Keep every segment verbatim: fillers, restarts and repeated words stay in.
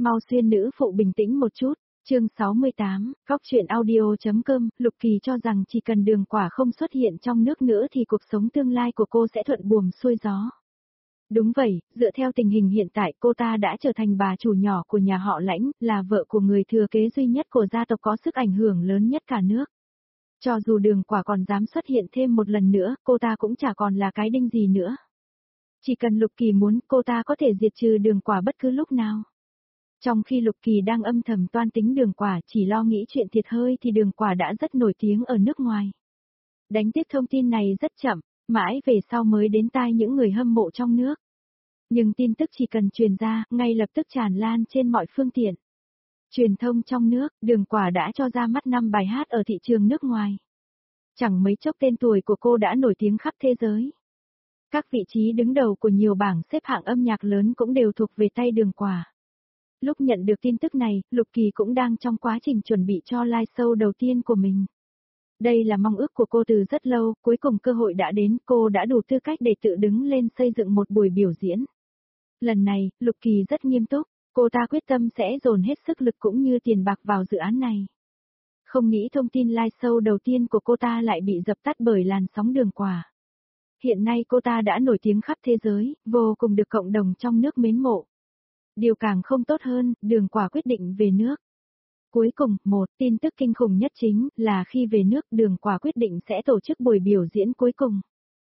Mau xuyên nữ phụ bình tĩnh một chút. Chương sáu mươi tám, Cóc truyện audio.com, Lục Kỳ cho rằng chỉ cần Đường Quả không xuất hiện trong nước nữa thì cuộc sống tương lai của cô sẽ thuận buồm xuôi gió. Đúng vậy, dựa theo tình hình hiện tại cô ta đã trở thành bà chủ nhỏ của nhà họ Lãnh, là vợ của người thừa kế duy nhất của gia tộc có sức ảnh hưởng lớn nhất cả nước. Cho dù Đường Quả còn dám xuất hiện thêm một lần nữa, cô ta cũng chả còn là cái đinh gì nữa. Chỉ cần Lục Kỳ muốn, cô ta có thể diệt trừ Đường Quả bất cứ lúc nào. Trong khi Lục Kỳ đang âm thầm toan tính Đường Quả chỉ lo nghĩ chuyện thiệt hơi thì Đường Quả đã rất nổi tiếng ở nước ngoài. Đánh tiếp thông tin này rất chậm, mãi về sau mới đến tai những người hâm mộ trong nước. Nhưng tin tức chỉ cần truyền ra, ngay lập tức tràn lan trên mọi phương tiện. Truyền thông trong nước, Đường Quả đã cho ra mắt năm bài hát ở thị trường nước ngoài. Chẳng mấy chốc tên tuổi của cô đã nổi tiếng khắp thế giới. Các vị trí đứng đầu của nhiều bảng xếp hạng âm nhạc lớn cũng đều thuộc về tay Đường Quả. Lúc nhận được tin tức này, Lục Kỳ cũng đang trong quá trình chuẩn bị cho live show đầu tiên của mình. Đây là mong ước của cô từ rất lâu, cuối cùng cơ hội đã đến, cô đã đủ tư cách để tự đứng lên xây dựng một buổi biểu diễn. Lần này, Lục Kỳ rất nghiêm túc, cô ta quyết tâm sẽ dồn hết sức lực cũng như tiền bạc vào dự án này. Không nghĩ thông tin live show đầu tiên của cô ta lại bị dập tắt bởi làn sóng Đường Quả. Hiện nay cô ta đã nổi tiếng khắp thế giới, vô cùng được cộng đồng trong nước mến mộ. Điều càng không tốt hơn, Đường Quả quyết định về nước. Cuối cùng, một tin tức kinh khủng nhất chính là khi về nước Đường Quả quyết định sẽ tổ chức buổi biểu diễn cuối cùng.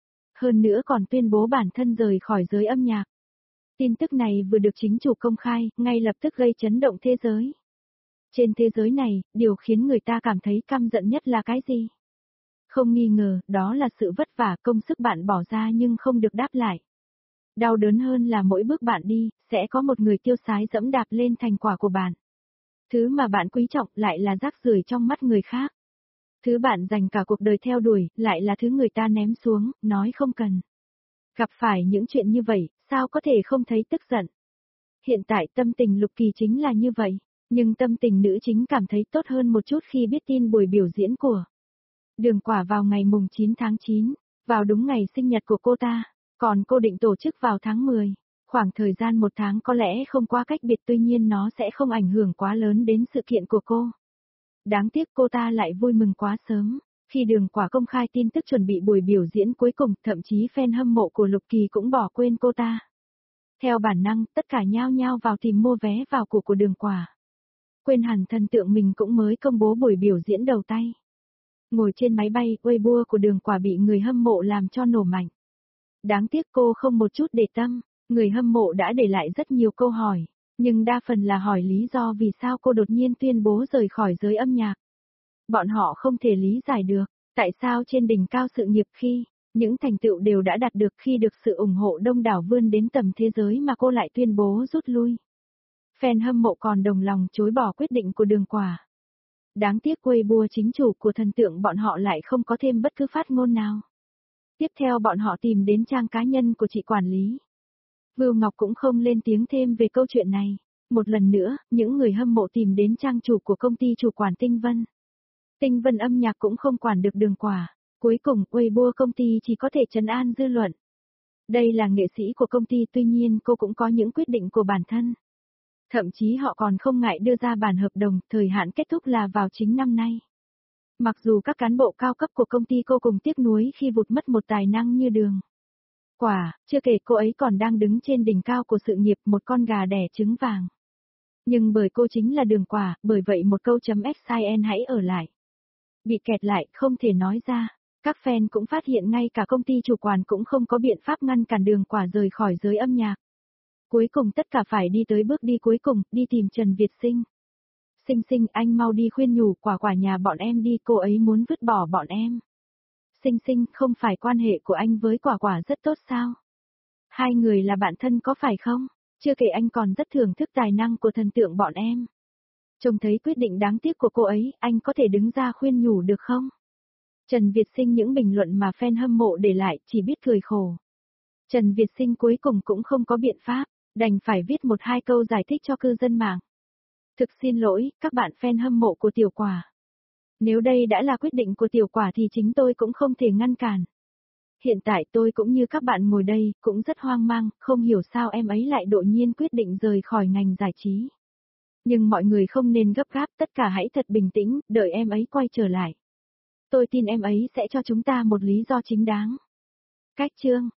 Hơn nữa còn tuyên bố bản thân rời khỏi giới âm nhạc. Tin tức này vừa được chính chủ công khai, ngay lập tức gây chấn động thế giới. Trên thế giới này, điều khiến người ta cảm thấy căm giận nhất là cái gì? Không nghi ngờ, đó là sự vất vả công sức bạn bỏ ra nhưng không được đáp lại. Đau đớn hơn là mỗi bước bạn đi, sẽ có một người tiêu sái dẫm đạp lên thành quả của bạn. Thứ mà bạn quý trọng lại là rác rưởi trong mắt người khác. Thứ bạn dành cả cuộc đời theo đuổi, lại là thứ người ta ném xuống, nói không cần. Gặp phải những chuyện như vậy, sao có thể không thấy tức giận? Hiện tại tâm tình Lục Kỳ chính là như vậy, nhưng tâm tình nữ chính cảm thấy tốt hơn một chút khi biết tin buổi biểu diễn của Đường Quả vào ngày mùng chín tháng chín, vào đúng ngày sinh nhật của cô ta. Còn cô định tổ chức vào tháng mười, khoảng thời gian một tháng có lẽ không quá cách biệt tuy nhiên nó sẽ không ảnh hưởng quá lớn đến sự kiện của cô. Đáng tiếc cô ta lại vui mừng quá sớm, khi Đường Quả công khai tin tức chuẩn bị buổi biểu diễn cuối cùng, thậm chí fan hâm mộ của Lục Kỳ cũng bỏ quên cô ta. Theo bản năng, tất cả nhao nhao vào tìm mua vé vào cổ của Đường Quả. Quên hẳn thần tượng mình cũng mới công bố buổi biểu diễn đầu tay. Ngồi trên máy bay, Weibo của Đường Quả bị người hâm mộ làm cho nổ mạnh. Đáng tiếc cô không một chút để tâm, người hâm mộ đã để lại rất nhiều câu hỏi, nhưng đa phần là hỏi lý do vì sao cô đột nhiên tuyên bố rời khỏi giới âm nhạc. Bọn họ không thể lý giải được, tại sao trên đỉnh cao sự nghiệp khi, những thành tựu đều đã đạt được khi được sự ủng hộ đông đảo vươn đến tầm thế giới mà cô lại tuyên bố rút lui. Fan hâm mộ còn đồng lòng chối bỏ quyết định của Đường Quả. Đáng tiếc Weibo chính chủ của thần tượng bọn họ lại không có thêm bất cứ phát ngôn nào. Tiếp theo bọn họ tìm đến trang cá nhân của chị quản lý. Vưu Ngọc cũng không lên tiếng thêm về câu chuyện này. Một lần nữa, những người hâm mộ tìm đến trang chủ của công ty chủ quản Tinh Vân. Tinh Vân âm nhạc cũng không quản được Đường Quả. Cuối cùng, Weibo công ty chỉ có thể trấn an dư luận. Đây là nghệ sĩ của công ty tuy nhiên cô cũng có những quyết định của bản thân. Thậm chí họ còn không ngại đưa ra bản hợp đồng, thời hạn kết thúc là vào chính năm nay. Mặc dù các cán bộ cao cấp của công ty cô cùng tiếc nuối khi vụt mất một tài năng như Đường Quả, chưa kể cô ấy còn đang đứng trên đỉnh cao của sự nghiệp, một con gà đẻ trứng vàng. Nhưng bởi cô chính là Đường Quả, bởi vậy một câu chấm xin hãy ở lại. Bị kẹt lại, không thể nói ra. Các fan cũng phát hiện ngay cả công ty chủ quản cũng không có biện pháp ngăn cản Đường Quả rời khỏi giới âm nhạc. Cuối cùng tất cả phải đi tới bước đi cuối cùng, đi tìm Trần Việt Sinh. Sinh Sinh, anh mau đi khuyên nhủ Quả Quả nhà bọn em đi, cô ấy muốn vứt bỏ bọn em. Sinh Sinh, không phải quan hệ của anh với Quả Quả rất tốt sao? Hai người là bạn thân có phải không? Chưa kể anh còn rất thưởng thức tài năng của thần tượng bọn em. Trông thấy quyết định đáng tiếc của cô ấy, anh có thể đứng ra khuyên nhủ được không? Trần Việt Sinh những bình luận mà fan hâm mộ để lại chỉ biết cười khổ. Trần Việt Sinh cuối cùng cũng không có biện pháp, đành phải viết một hai câu giải thích cho cư dân mạng. Thực xin lỗi, các bạn fan hâm mộ của Tiểu Quả. Nếu đây đã là quyết định của Tiểu Quả thì chính tôi cũng không thể ngăn cản. Hiện tại tôi cũng như các bạn ngồi đây, cũng rất hoang mang, không hiểu sao em ấy lại đột nhiên quyết định rời khỏi ngành giải trí. Nhưng mọi người không nên gấp gáp, tất cả hãy thật bình tĩnh, đợi em ấy quay trở lại. Tôi tin em ấy sẽ cho chúng ta một lý do chính đáng. Cách chương